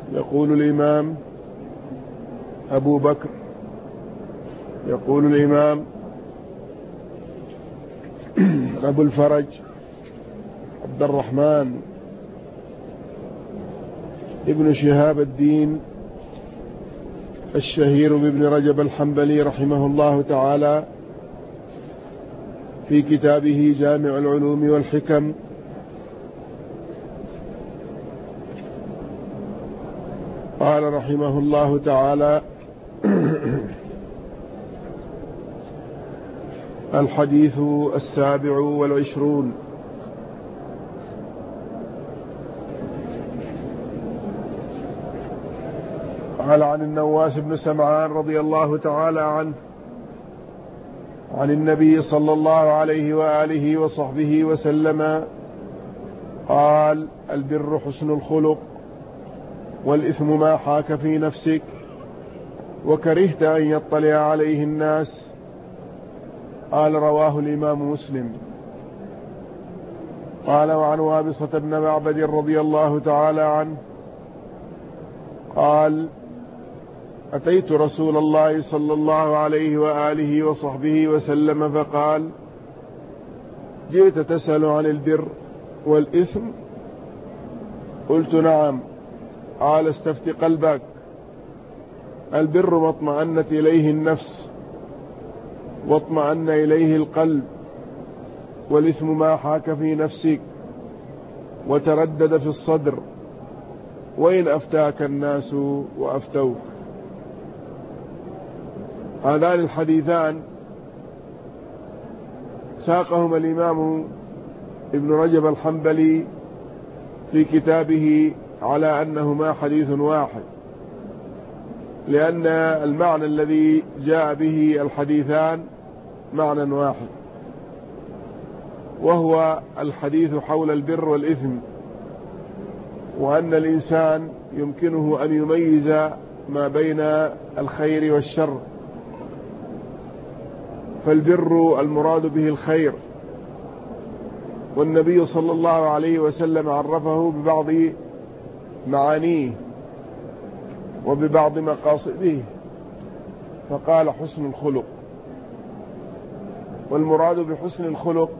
يقول الإمام أبو بكر، يقول الإمام أبو الفرج عبد الرحمن ابن شهاب الدين الشهير بابن رجب الحنبلي رحمه الله تعالى في كتابه جامع العلوم والحكم قال رحمه الله تعالى: الحديث 27. قال: عن النواس بن سمعان رضي الله تعالى عنه عن النبي صلى الله عليه وآله وصحبه وسلم قال: البر حسن الخلق، والإثم ما حاك في نفسك وكرهت أن يطلع عليه الناس. قال: رواه الإمام مسلم. قال: وعن وابصة بن معبد رضي الله تعالى عنه قال: أتيت رسول الله صلى الله عليه وآله وصحبه وسلم فقال: جئت تسأل عن البر والإثم؟ قلت: نعم. قال: استفت قلبك. البر ما اطمأنت إليه النفس واطمأن إليه القلب، والإثم ما حاك في نفسك وتردد في الصدر، وإن أفتاك الناس وأفتوك. هذان الحديثان ساقهما الإمام ابن رجب الحنبلي في كتابه على أنهما حديث واحد، لأن المعنى الذي جاء به الحديثان معنى واحد، وهو الحديث حول البر والإثم، وأن الإنسان يمكنه أن يميز ما بين الخير والشر. فالبر المراد به الخير، والنبي صلى الله عليه وسلم عرفه ببعض معانيه وببعض مقاصده، فقال: حسن الخلق. والمراد بحسن الخلق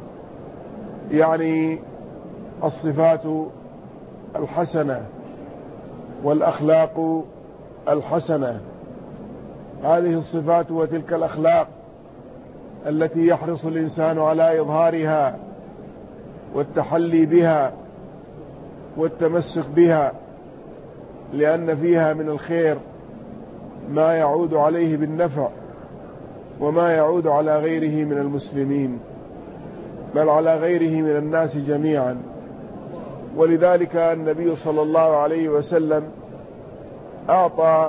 يعني الصفات الحسنة والأخلاق الحسنة. هذه الصفات وتلك الأخلاق التي يحرص الإنسان على إظهارها والتحلي بها والتمسك بها، لأن فيها من الخير ما يعود عليه بالنفع وما يعود على غيره من المسلمين، بل على غيره من الناس جميعا. ولذلك النبي صلى الله عليه وسلم أعطى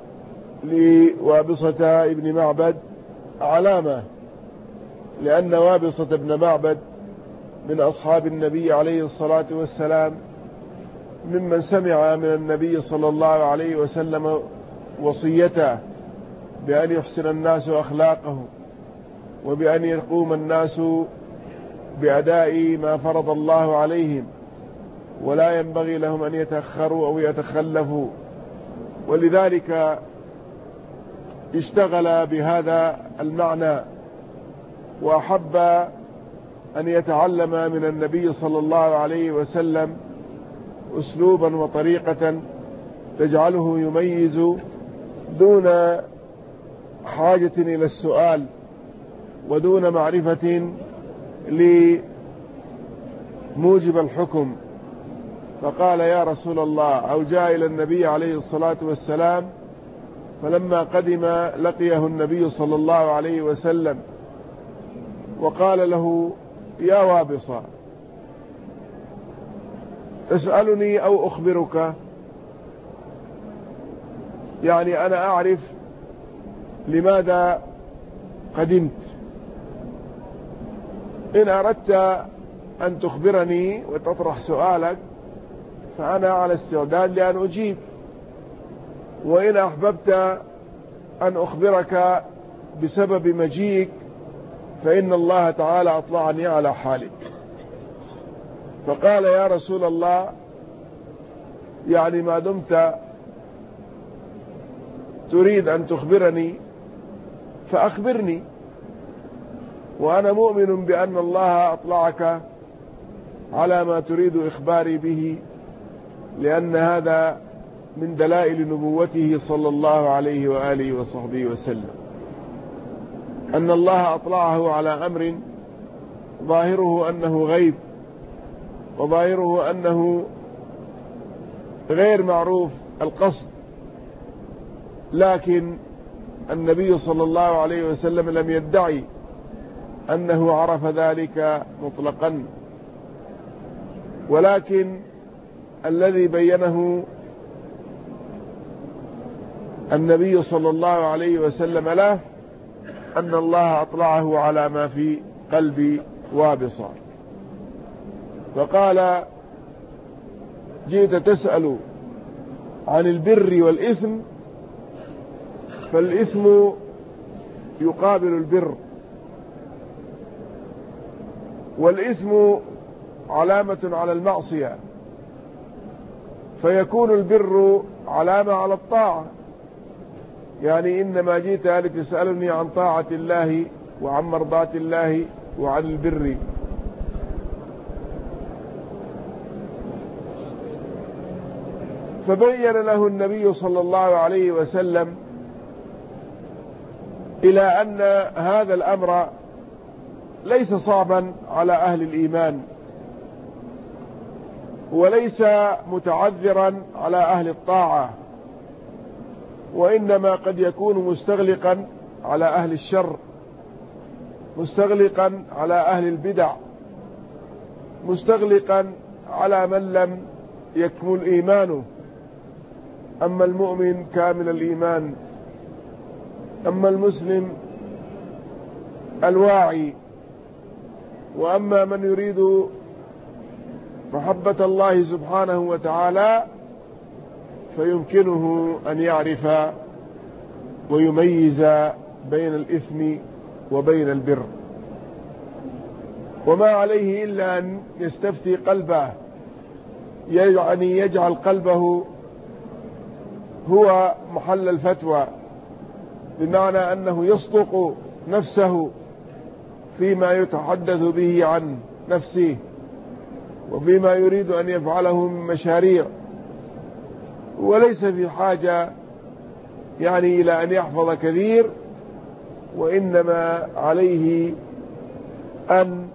لوابصة ابن معبد علامة، لأن وابصة ابن معبد من أصحاب النبي عليه الصلاة والسلام، ممن سمع من النبي صلى الله عليه وسلم وصيته بأن يحسن الناس أخلاقه، وبأن يقوم الناس بأداء ما فرض الله عليهم، ولا ينبغي لهم أن يتأخروا أو يتخلفوا. ولذلك اشتغل بهذا المعنى، وأحب أن يتعلم من النبي صلى الله عليه وسلم أسلوبا وطريقة تجعله يميز دون حاجة إلى السؤال ودون معرفة لموجب الحكم. فقال: يا رسول الله، أو جاء إلى النبي عليه الصلاة والسلام، فلما قدم لقيه النبي صلى الله عليه وسلم وقال له: يا وابصة، تسألني أو أخبرك؟ يعني أنا أعرف لماذا قدمت، إن أردت أن تخبرني وتطرح سؤالك فأنا على استعداد لأن أجيب، وإن أحببت أن أخبرك بسبب مجيئك فإن الله تعالى أطلعني على حالك. فقال: يا رسول الله، يعني ما دمت تريد أن تخبرني فأخبرني، وأنا مؤمن بأن الله أطلعك على ما تريد إخباري به، لأن هذا من دلائل نبوته صلى الله عليه وآله وصحبه وسلم، أن الله أطلعه على أمر ظاهره أنه غيب، وظاهره أنه غير معروف القصد، لكن النبي صلى الله عليه وسلم لم يدعي أنه عرف ذلك مطلقا، ولكن الذي بينه النبي صلى الله عليه وسلم له أن الله أطلعه على ما في قلب وابصة. فقال: جئت تسأل عن البر والإثم، فالإثم يقابل البر، والإثم علامة على المعصية، فيكون البر علامة على الطاعة. يعني إنما جئت لتسألني عن طاعة الله وعن مرضاة الله وعن البر. فبين له النبي صلى الله عليه وسلم إلى أن هذا الأمر ليس صعبا على أهل الإيمان، وليس متعذرا على أهل الطاعة، وإنما قد يكون مستغلقا على أهل الشر، مستغلقا على أهل البدع، مستغلقا على من لم يكمل إيمانه. أما المؤمن كامل الإيمان، أما المسلم الواعي، وأما من يريد محبة الله سبحانه وتعالى فيمكنه أن يعرف ويميز بين الإثم وبين البر، وما عليه إلا أن يستفتي قلبه، يعني يجعل قلبه هو محل الفتوى، بمعنى أنه يصدق نفسه فيما يتحدث به عن نفسه وفيما يريد أن يفعله من مشاريع، وليس في حاجة يعني إلى أن يحفظ كثير، وإنما عليه أن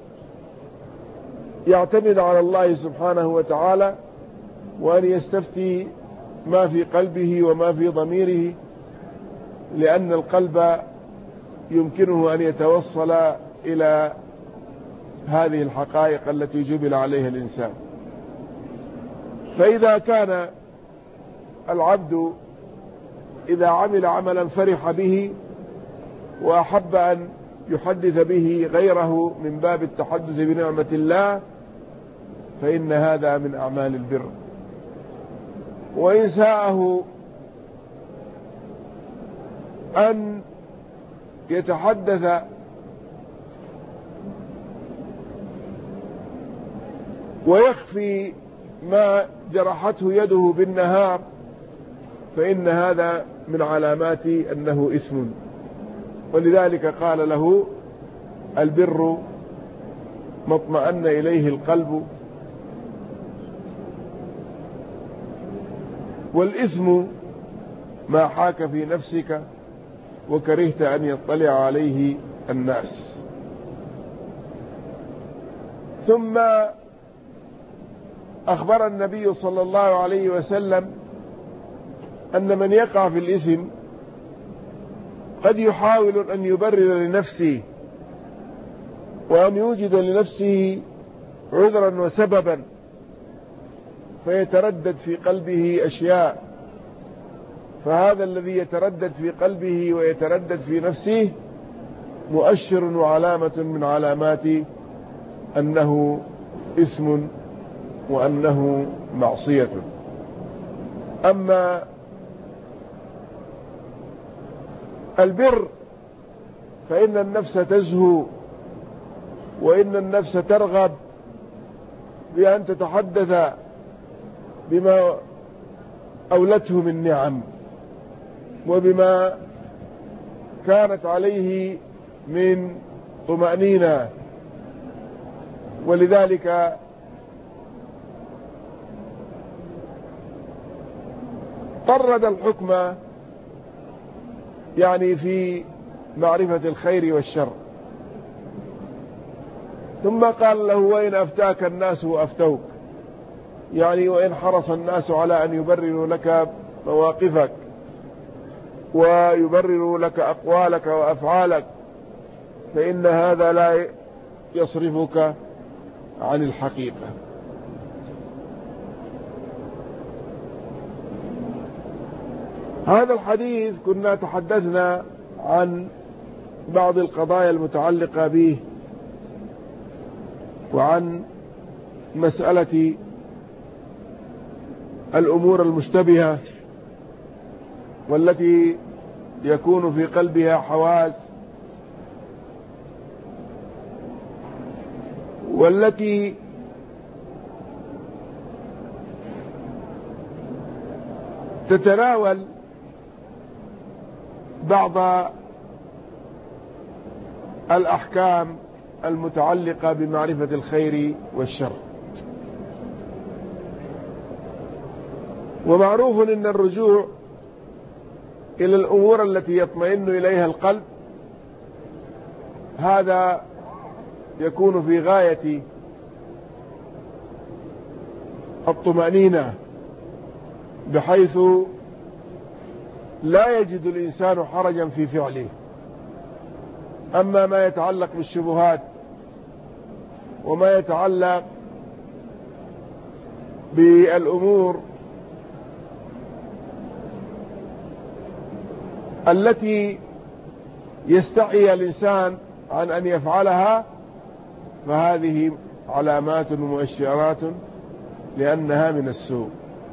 يعتمد على الله سبحانه وتعالى، وأن يستفتي ما في قلبه وما في ضميره، لأن القلب يمكنه أن يتوصل إلى هذه الحقائق التي جبل عليها الإنسان. فإذا كان العبد إذا عمل عملا فرح به وأحب أن يحدث به غيره من باب التحدث بنعمة الله، فإن هذا من أعمال البر. وإن ساءه أن يتحدث ويخفي ما جرحته يده بالنهار، فإن هذا من علامات أنه إثم. ولذلك قال له: البر ما اطمأن إليه القلب، والإثم ما حاك في نفسك وكرهت أن يطلع عليه الناس. ثم أخبر النبي صلى الله عليه وسلم أن من يقع في الإثم قد يحاول أن يبرر لنفسه وأن يوجد لنفسه عذرا وسببا، فيتردد في قلبه أشياء، فهذا الذي يتردد في قلبه ويتردد في نفسه مؤشر وعلامة من علامات أنه إثم وأنه معصية. أما البر فإن النفس تزهو، وإن النفس ترغب بأن تتحدث بما أولته من نعم وبما كانت عليه من طمأنينة، ولذلك طرد الحكم يعني في معرفة الخير والشر، ثم قال له: وإن أفتاك الناس وأفتوك، يعني وإن حرص الناس على أن يبرروا لك مواقفك ويبرروا لك أقوالك وأفعالك، فإن هذا لا يصرفك عن الحقيقة. هذا الحديث كنا تحدثنا عن بعض القضايا المتعلقة به وعن مسألة الأمور المشتبهة والتي يكون في قلبها حواس، والتي تتناول بعض الأحكام المتعلقة بمعرفة الخير والشر. ومعروف أن الرجوع إلى الأمور التي يطمئن إليها القلب هذا يكون في غاية الطمأنينة، بحيث لا يجد الإنسان حرجا في فعله. أما ما يتعلق بالشبهات وما يتعلق بالأمور التي يستحي الإنسان عن أن يفعلها، فهذه علامات ومؤشرات لأنها من السوء.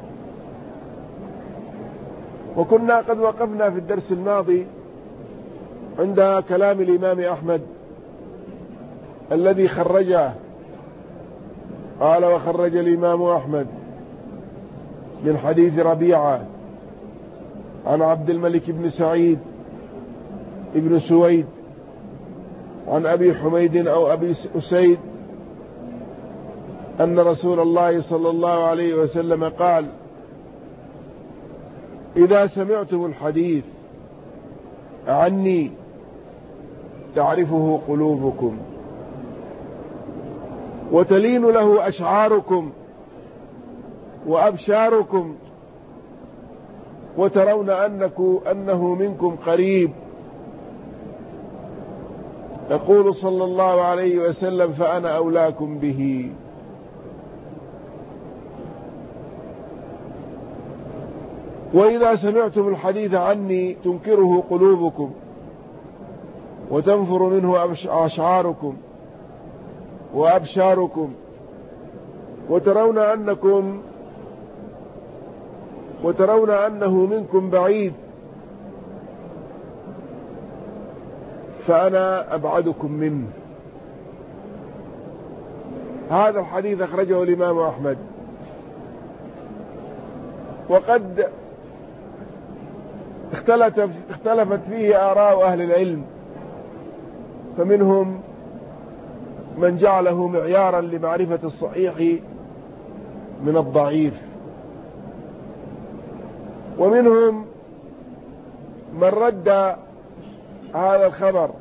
وكنا قد وقفنا في الدرس الماضي عند كلام الإمام أحمد الذي خرجه، قال: وخرج الإمام أحمد من حديث ربيعة عن عبد الملك بن سعيد ابن سويد عن أبي حميد أو أبي أسيد أن رسول الله صلى الله عليه وسلم قال: إذا سمعتم الحديث عني تعرفه قلوبكم وتلين له أشعاركم وأبشاركم وترون أنه منكم قريب. يقول صلى الله عليه وسلم: فأنا أولاكم به. وإذا سمعتم الحديث عني تنكره قلوبكم وتنفر منه أشعاركم وأبشاركم وترون أنه منكم بعيد، فأنا أبعدكم منه. هذا الحديث أخرجه الإمام أحمد. وقد اختلفت فيه آراء أهل العلم، فمنهم من جعله معيارا لمعرفة الصحيح من الضعيف، ومنهم من رد هذا الخبر،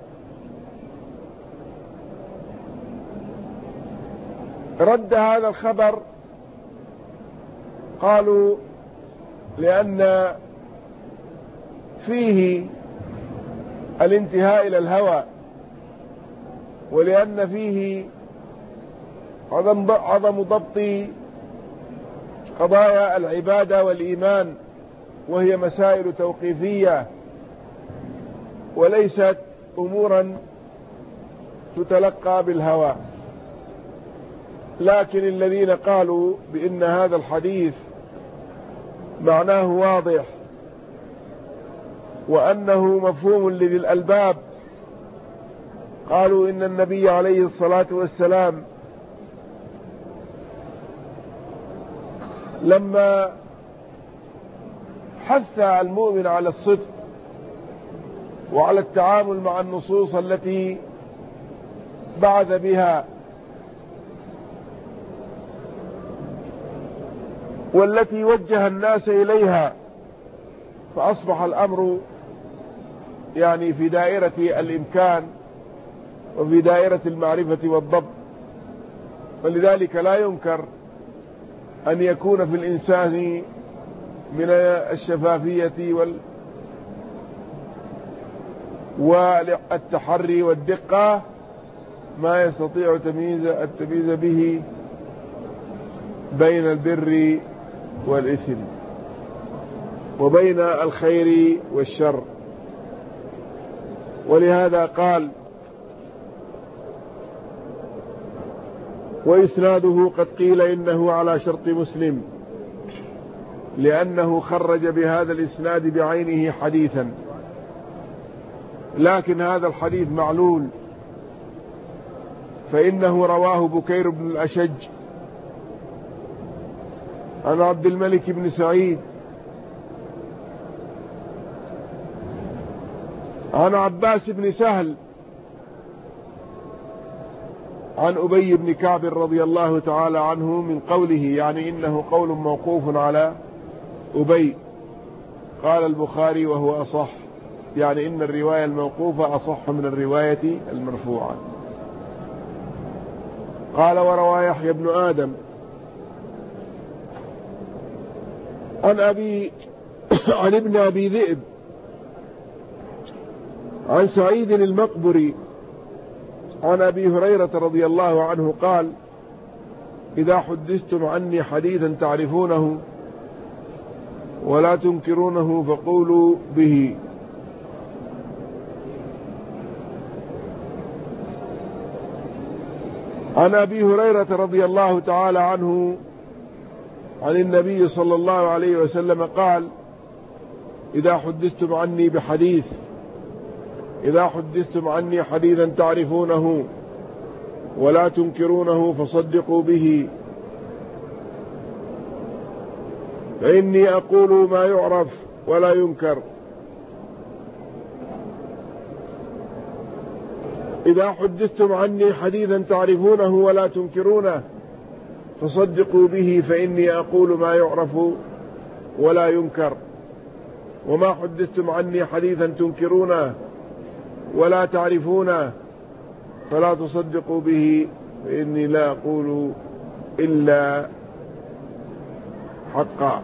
قالوا لأن فيه الانتهاء إلى الهوى، ولأن فيه عدم ضبط قضايا العبادة والإيمان، وهي مسائل توقيفية وليست أمورا تتلقى بالهوى. لكن الذين قالوا بأن هذا الحديث معناه واضح وأنه مفهوم لذي الألباب، قالوا إن النبي عليه الصلاة والسلام لما حث المؤمن على الصدق وعلى التعامل مع النصوص التي بعث بها والتي وجه الناس إليها، فأصبح الأمر يعني في دائرة الإمكان وفي دائرة المعرفة والضبط. ولذلك لا ينكر أن يكون في الإنسان من الشفافية والتحري والدقة ما يستطيع التمييز به بين البر والإثم وبين الخير والشر. ولهذا قال: وإسناده قد قيل إنه على شرط مسلم، لأنه خرج بهذا الإسناد بعينه حديثا، لكن هذا الحديث معلول، فإنه رواه بكير بن الأشج عن عبد الملك بن سعيد عن عباس بن سهل عن أبي بن كعب رضي الله تعالى عنه من قوله، يعني إنه قول موقوف على أبي. قال البخاري: وهو أصح، يعني إن الرواية الموقوفة أصح من الرواية المرفوعة. قال: وروى يحيى بن آدم عن ابن أبي ذئب عن سعيد المقبري عن أبي هريرة رضي الله عنه قال: إذا حدثتم عني حديثا تعرفونه ولا تنكرونه فقولوا به. عن أبي هريرة رضي الله تعالى عنه عن النبي صلى الله عليه وسلم قال: إذا حدثتم عني بحديث، إذا حدثتم عني حديثا تعرفونه ولا تنكرونه فصدقوا به، فإني أقول ما يعرف ولا ينكر. إذا حدثتم عني حديثا تعرفونه ولا تنكرونه فصدقوا به، فإني أقول ما يعرف ولا ينكر. وما حدثتم عني حديثا تنكرونه ولا تعرفونه فلا تصدقوا به، فإني لا أقول إلا حقا،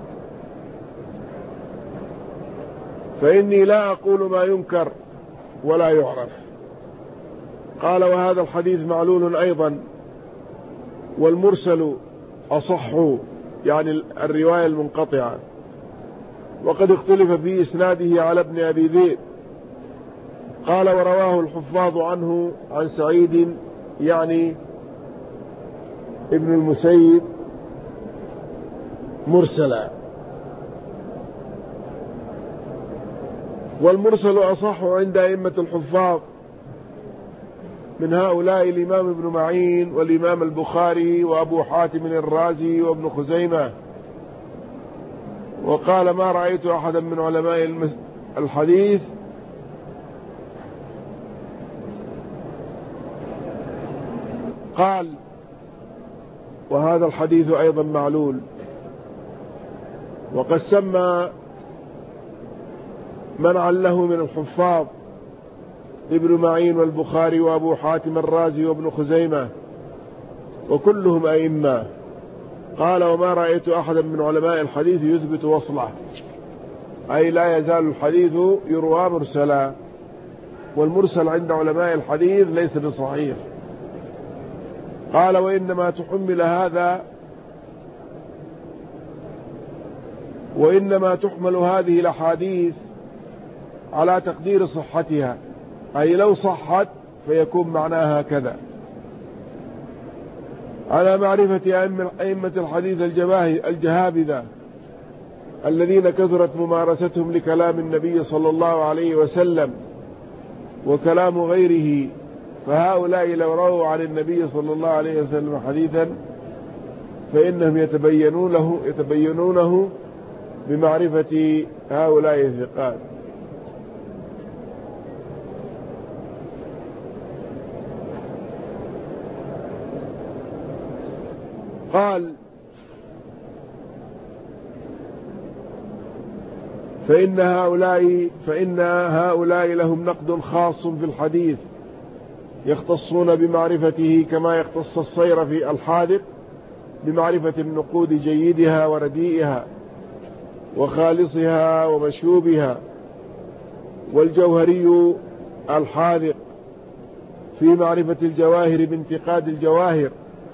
فإني لا أقول ما ينكر ولا يعرف. قال: وهذا الحديث معلول أيضا، والمرسل أصح، يعني الرواية المنقطعة، وقد اختلف في إسناده على ابن أبي ذئب. قال: ورواه الحفاظ عنه عن سعيد، يعني ابن المسيب، مرسلا. والمرسل أصح عند أئمة الحفاظ، من هؤلاء الإمام ابن معين والإمام البخاري وأبو حاتم الرازي وابن خزيمة. وقال: ما رأيت أحدا من علماء الحديث قال: وهذا الحديث أيضا معلول. وقد سمى من عله من الحفاظ ابن معين والبخاري وأبو حاتم الرازي وابن خزيمة، وكلهم أئمة. قال: وما رأيت أحدا من علماء الحديث يثبت وصله، أي لا يزال الحديث يروى مرسلا، والمرسل عند علماء الحديث ليس بصحيح. قال: وإنما تحمل هذه الأحاديث على تقدير صحتها، أي لو صحت فيكون معناها كذا، على معرفة أئمة الحديث الجهابذة الذين كثرت ممارستهم لكلام النبي صلى الله عليه وسلم وكلام غيره، فهؤلاء لو رووا عن النبي صلى الله عليه وسلم حديثا فإنهم يتبينونه بمعرفة هؤلاء الثقات. قال فإن هؤلاء لهم نقد خاص في الحديث يختصون بمعرفته كما يختص الصير في الحاذق بمعرفة النقود جيدها ورديئها وخالصها ومشوبها، والجوهري الحاذق في معرفة الجواهر بانتقاد الجواهر.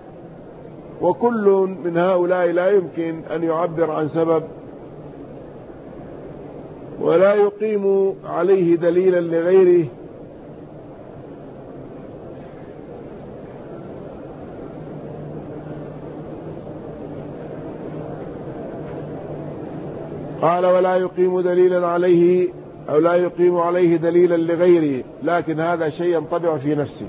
وكل من هؤلاء لا يمكن أن يعبر عن سبب ولا يقيم عليه دليلا لغيره، قال ولا يقيم دليلا عليه أو لا يقيم عليه دليلا لغيره، لكن هذا شيء ينطبع في نفسه.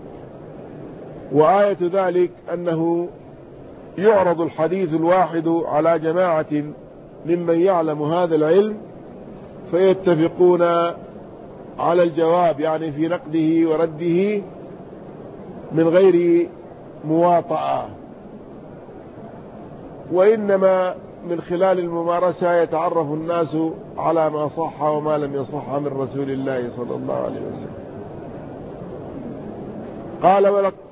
وآية ذلك أنه يعرض الحديث الواحد على جماعة ممن يعلم هذا العلم فيتفقون على الجواب، يعني في نقده ورده من غير مواطأة، وإنما من خلال الممارسة يتعرف الناس على ما صح وما لم يصح من رسول الله صلى الله عليه وسلم. قال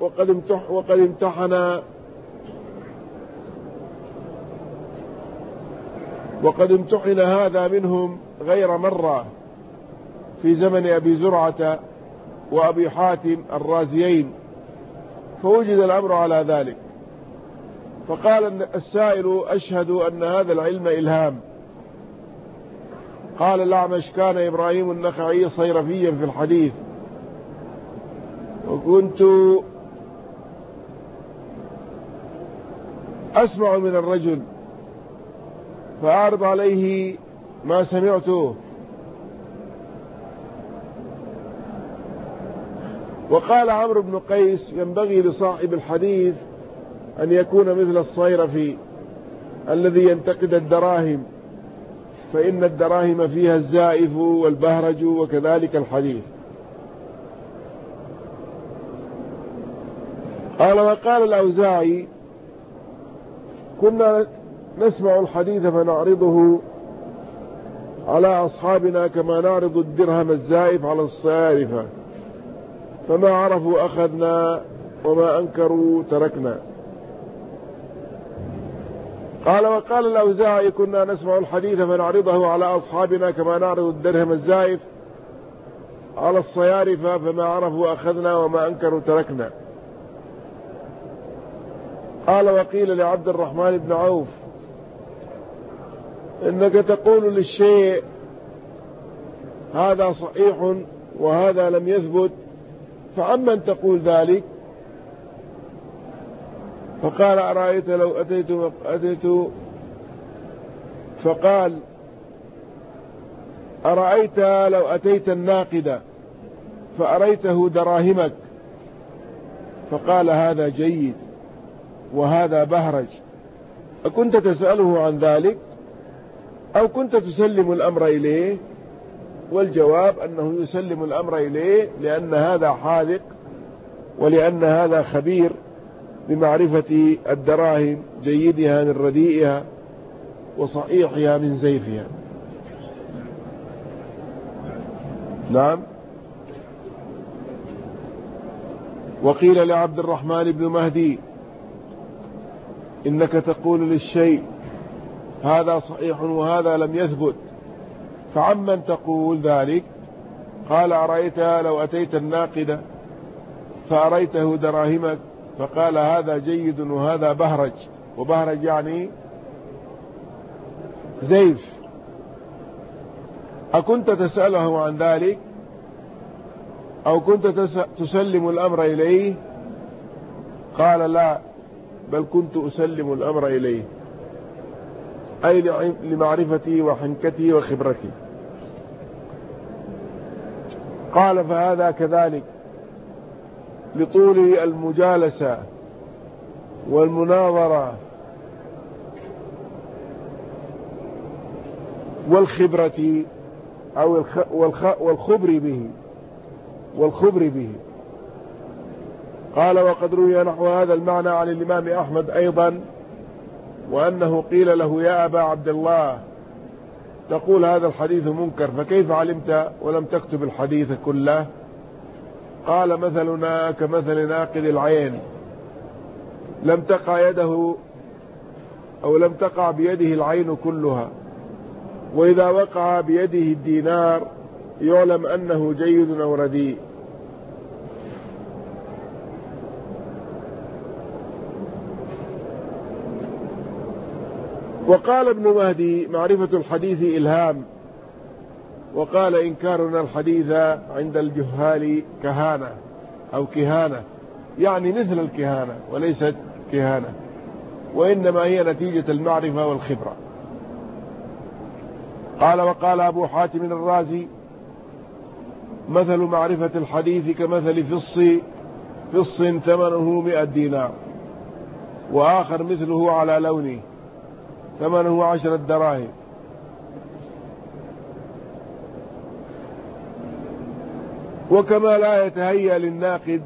وقد امتحن هذا منهم غير مرة في زمن أبي زرعة وأبي حاتم الرازيين، فوجد الأمر على ذلك. فقال السائل أشهد أن هذا العلم إلهام. قال الأعمش كان إبراهيم النخعي صيرفيا في الحديث، وكنت أسمع من الرجل فأعرض عليه ما سمعته. وقال عمرو بن قيس ينبغي لصاحب الحديث أن يكون مثل الصيرفي الذي ينتقد الدراهم، فإن الدراهم فيها الزائف والبهرج وكذلك الحديث. قال وقال الأوزاعي كنا نسمع الحديث فنعرضه على أصحابنا كما نعرض الدرهم الزائف على الصيارفة، فما عرفوا أخذنا وما أنكروا تركنا. قال وقال الأوزاعي كنا نسمع الحديث فنعرضه على أصحابنا كما نعرض الدرهم الزائف على الصيارفة، فما عرفوا أخذنا وما أنكروا تركنا. قال وقيل لعبد الرحمن بن عوف إنك تقول للشيء هذا صحيح وهذا لم يثبت، فعمن تقول ذلك؟ فقال أرأيت لو أتيت فقال أرأيت لو أتيت الناقد فأريته دراهمك، فقال هذا جيد وهذا بهرج، أكنت تسأله عن ذلك أو كنت تسلم الأمر إليه؟ والجواب أنه يسلم الأمر إليه، لأن هذا حاذق ولأن هذا خبير بمعرفة الدراهم جيدها من رديئها وصحيحها من زيفها. نعم. وقيل لعبد الرحمن بن مهدي إنك تقول للشيء هذا صحيح وهذا لم يثبت، فعمن تقول ذلك؟ قال أرأيت لو أتيت الناقد فأريته دراهمك، فقال هذا جيد وهذا بهرج، وبهرج يعني زيف، أكنت تسأله عن ذلك أو كنت تسلم الأمر إليه؟ قال لا، بل كنت أسلم الأمر إليه، أي لمعرفتي وحنكتي وخبرتي. قال فهذا كذلك لطول المجالسة والمناظرة والخبرة أو والخبر به. قال وقد روي نحو هذا المعنى عن الإمام أحمد أيضا، وأنه قيل له يا أبا عبد الله تقول هذا الحديث منكر، فكيف علمت ولم تكتب الحديث كله؟ قال مثلنا كمثل ناقد العين، لم تقع بيده العين كلها، وإذا وقع بيده الدينار يعلم أنه جيد أو رديء. وقال ابن مهدي معرفة الحديث إلهام، وقال إنكارنا الحديث عند الجهال كهانة أو كهانة، يعني مثل الكهانة وليست كهانة، وإنما هي نتيجة المعرفة والخبرة. قال وقال أبو حاتم الرازي مثل معرفة الحديث كمثل فص ثمنه 100 دينار، وآخر مثله على لونه ثمنه 10 دراهم. وكما لا يتهيأ للناقد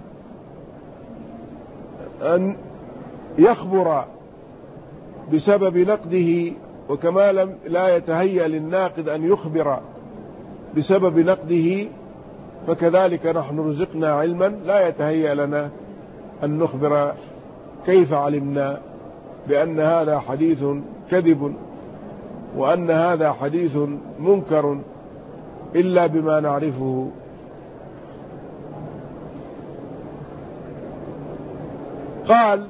أن يخبر بسبب نقده، وكما لا يتهيأ للناقد أن يخبر بسبب نقده، فكذلك نحن رزقنا علما لا يتهيأ لنا أن نخبر كيف علمنا بأن هذا حديث كذب وأن هذا حديث منكر إلا بما نعرفه. قال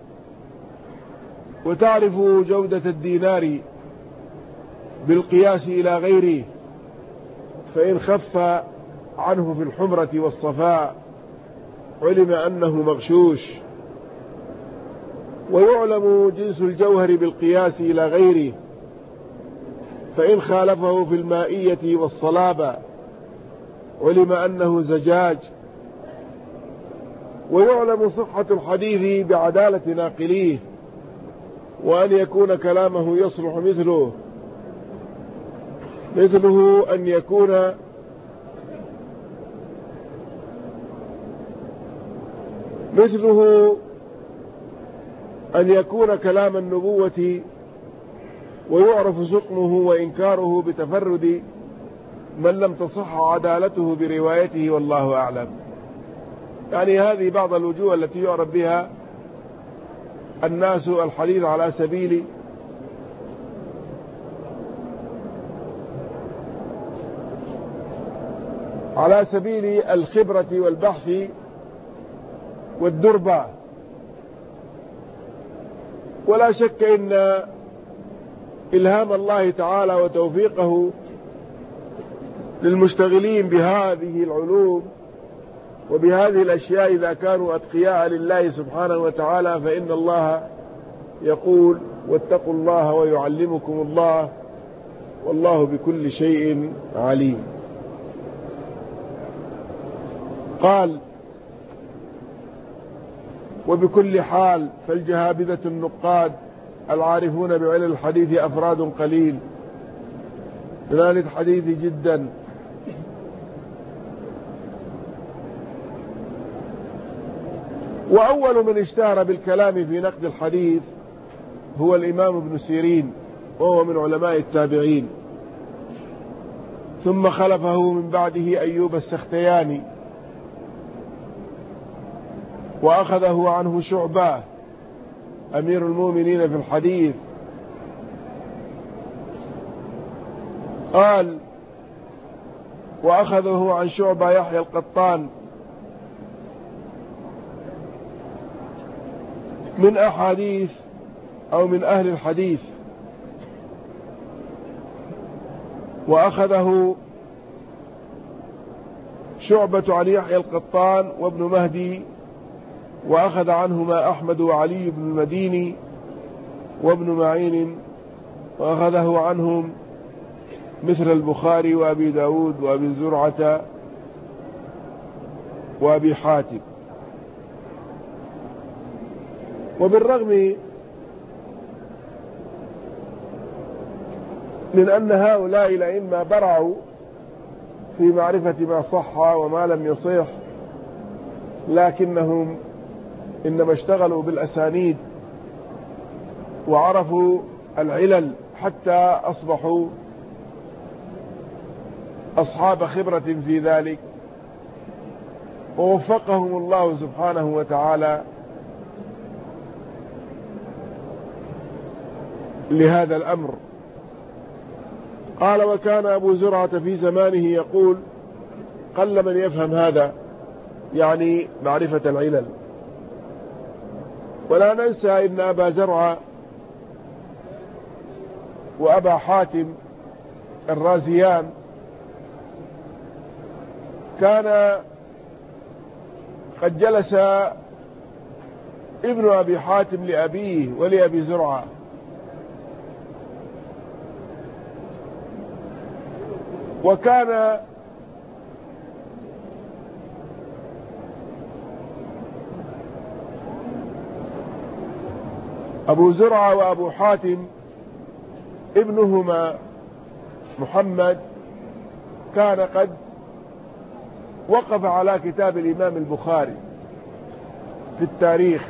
وتعرف جودة الدينار بالقياس إلى غيره، فإن خف عنه في الحمرة والصفاء علم أنه مغشوش، ويعلم جنس الجوهر بالقياس إلى غيره، فإن خالفه في المائية والصلابة علم أنه زجاج، ويعلم صحة الحديث بعدالة ناقليه، وأن يكون كلامه يصلح مثله أن يكون كلام النبوة، ويعرف سقمه وإنكاره بتفرد من لم تصح عدالته بروايته، والله أعلم. يعني هذه بعض الوجوه التي يعرف بها الناس الحديث على سبيل الخبرة والبحث والدربة. ولا شك إن إلهام الله تعالى وتوفيقه للمشتغلين بهذه العلوم وبهذه الأشياء إذا كانوا أتقياء لله سبحانه وتعالى، فإن الله يقول واتقوا الله ويعلمكم الله والله بكل شيء عليم. قال وبكل حال فالجهابذة النقاد العارفون بعلم الحديث أفراد قليل من أهل الحديث جدا، وأول من اشتهر بالكلام في نقد الحديث هو الإمام ابن سيرين، وهو من علماء التابعين، ثم خلفه من بعده أيوب السختياني، وأخذه عنه شعبة أمير المؤمنين في الحديث. قال وأخذه عن شعبة يحيى القطان من أحاديث أو من أهل الحديث، وأخذه شعبة عن يحيى القطان وابن مهدي، وأخذ عنهما أحمد وعلي بن المديني وابن معين، وأخذه عنهم مثل البخاري وأبي داود وأبي زرعة وأبي حاتم. وبالرغم من أن هؤلاء الأئمة برعوا في معرفة ما صح وما لم يصح، لكنهم إنما اشتغلوا بالأسانيد وعرفوا العلل حتى أصبحوا أصحاب خبرة في ذلك، ووفقهم الله سبحانه وتعالى لهذا الأمر. قال: وكان أبو زرعة في زمانه يقول: قل من يفهم هذا، يعني معرفة العلل. ولا ننسى إن أبا زرعة وأبا حاتم الرازيان كان قد جلس ابن أبي حاتم لأبيه ولأبي زرعة، وكان أبو زرعة وأبو حاتم ابنهما محمد كان قد وقف على كتاب الإمام البخاري في التاريخ،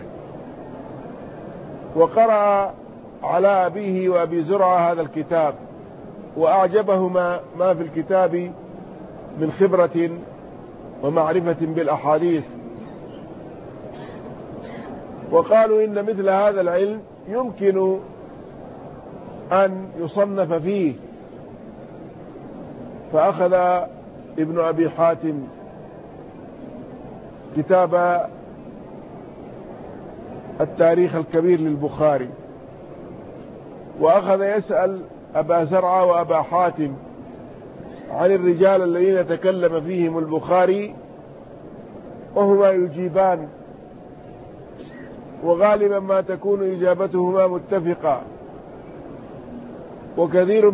وقرأ على أبيه وأبي زرعة هذا الكتاب، وأعجبهما ما في الكتاب من خبرة ومعرفة بالأحاديث، وقالوا إن مثل هذا العلم يمكن أن يصنف فيه. فأخذ ابن أبي حاتم كتاب التاريخ الكبير للبخاري، وأخذ يسأل أبا زرعة وأبا حاتم عن الرجال الذين تكلم فيهم البخاري، وهما يجيبان، وغالبا ما تكون إجابتهما متفقة، وكثير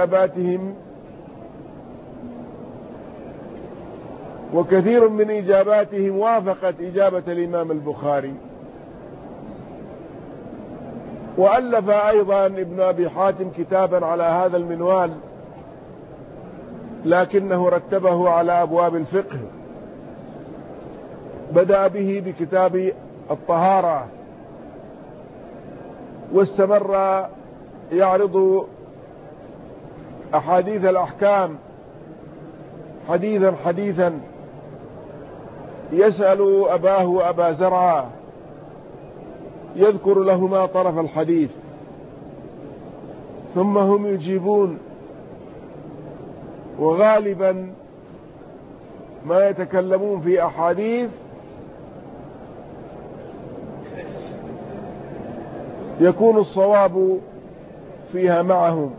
من إجاباتهم وافقت إجابة الإمام البخاري. وألف أيضا ابن أبي حاتم كتابا على هذا المنوال، لكنه رتبه على أبواب الفقه، بدأ به بكتاب الطهارة، واستمر يعرض أحاديث الأحكام حديثا يسأل أباه وأبا زرعة، يذكر لهما طرف الحديث، ثم هم يجيبون، وغالبا ما يتكلمون في أحاديث يكون الصواب فيها معهم،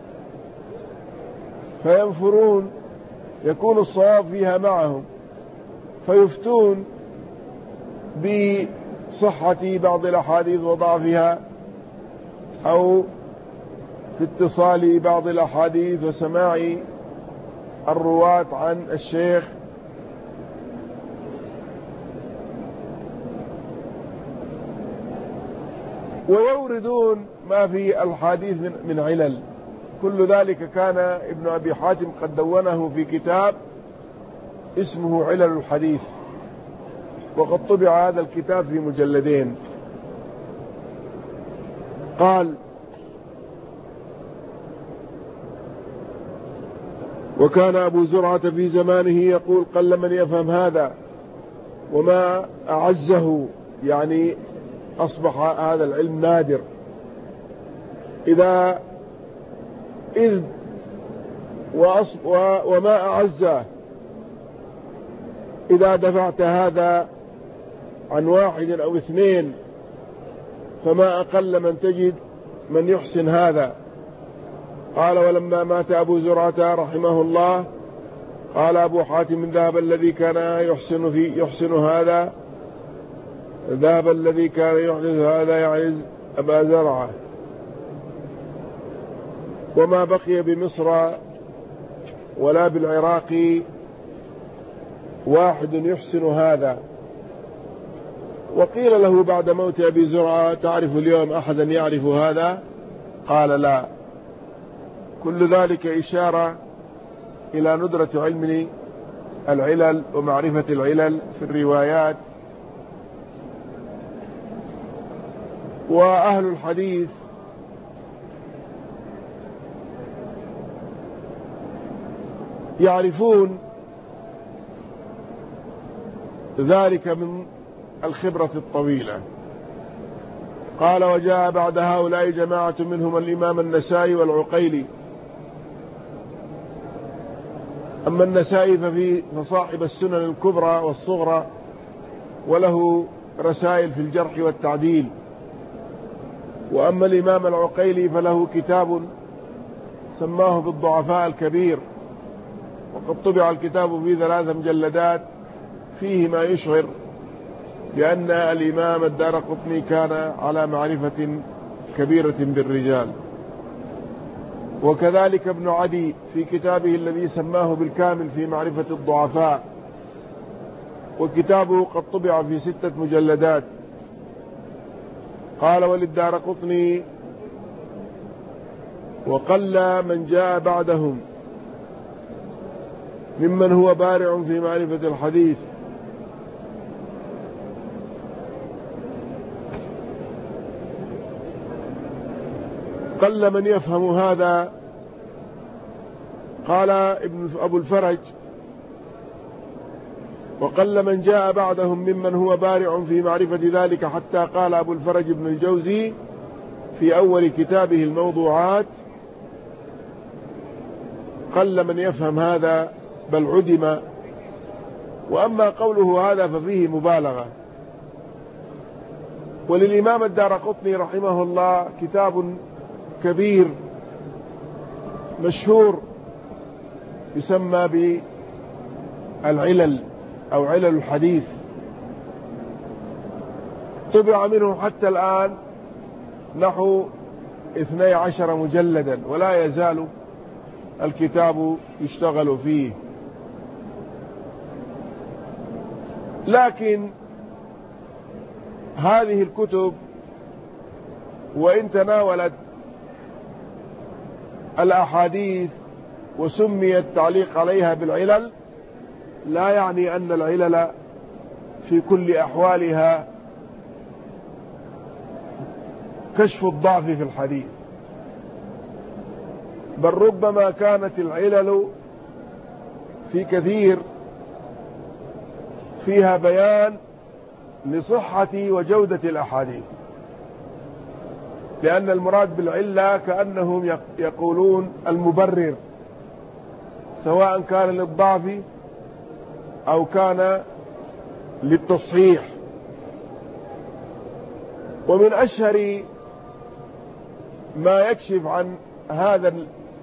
فينفرون، يكون الصواب فيها معهم، فيفتون بصحة بعض الأحاديث وضعفها، أو في اتصال بعض الأحاديث وسماع الرواة عن الشيخ. ويوردون ما في الحديث من علل. كل ذلك كان ابن أبي حاتم قد دونه في كتاب اسمه علل الحديث، وقد طبع هذا الكتاب في مجلدين. قال: وكان أبو زرعة في زمانه يقول: قل من يفهم هذا وما أعزه، يعني أصبح هذا العلم نادر. وما أعزه إذا دفعت هذا عن واحد أو اثنين، فما أقل من تجد من يحسن هذا. قال: ولما مات أبو زرعة رحمه الله قال أبو حاتم: ذهب الذي كان يحسن هذا، ذهب الذي كان يحدث هذا، يعني أبا زرعة، وما بقي بمصر ولا بالعراق واحد يحسن هذا. وقيل له بعد موت أبي زرعة: تعرف اليوم أحدا يعرف هذا؟ قال: لا. كل ذلك إشارة إلى ندرة علم العلل ومعرفة العلل في الروايات. وأهل الحديث يعرفون ذلك من الخبرة الطويلة. قال: وجاء بعد هؤلاء جماعة منهم الإمام النسائي والعقيلي. أما النسائي فصاحب السنن الكبرى والصغرى، وله رسائل في الجرح والتعديل. وأما الإمام العقيلي فله كتاب سماه بالضعفاء الكبير، وقد طبع الكتاب في 3 مجلدات، فيه ما يشعر بأن الإمام الدارقطني كان على معرفة كبيرة بالرجال. وكذلك ابن عدي في كتابه الذي سماه بالكامل في معرفة الضعفاء، وكتابه قد طبع في 6 مجلدات. قال: وللدارقطني: وقل من جاء بعدهم ممن هو بارع في معرفة الحديث. قل من يفهم هذا. قال أبو الفرج: وقل من جاء بعدهم ممن هو بارع في معرفة ذلك، حتى قال أبو الفرج بن الجوزي في أول كتابه الموضوعات: قل من يفهم هذا بل عدم. وأما قوله هذا ففيه مبالغة. وللإمام الدارقطني رحمه الله كتاب كبير مشهور يسمى بالعلل أو علل الحديث، طبع منه حتى الآن نحو 12 مجلدا، ولا يزال الكتاب يشتغل فيه. لكن هذه الكتب وإن تناولت الأحاديث وسمي التعليق عليها بالعلل، لا يعني أن العلل في كل أحوالها كشف الضعف في الحديث، بل ربما كانت العلل في كثير فيها بيان لصحة وجودة الأحاديث، لأن المراد بالعلة كأنهم يقولون المبرر، سواء كان للضعف أو كان للتصحيح. ومن أشهر ما يكشف عن هذا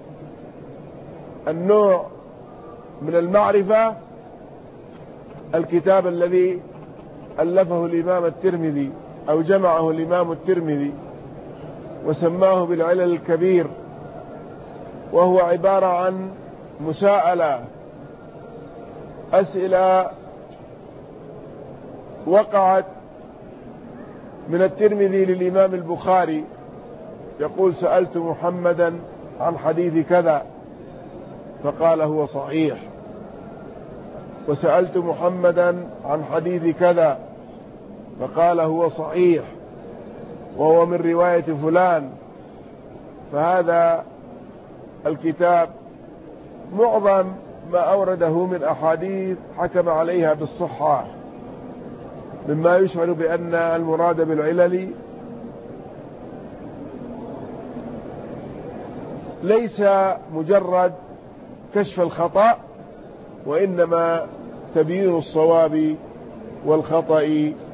النوع من المعرفة الكتاب الذي ألفه الإمام الترمذي أو جمعه الإمام الترمذي وسماه بالعلل الكبير، وهو عبارة عن مساءلة، أسئلة وقعت من الترمذي للإمام البخاري، يقول: سألت محمدا عن حديث كذا فقال هو صحيح، وسألت محمدا عن حديث كذا فقال هو صحيح وهو من رواية فلان. فهذا الكتاب معظم ما أورده من أحاديث حكم عليها بالصحة، مما يشعر بأن المراد بالعلل ليس مجرد كشف الخطأ، وإنما تبيين الصواب والخطأ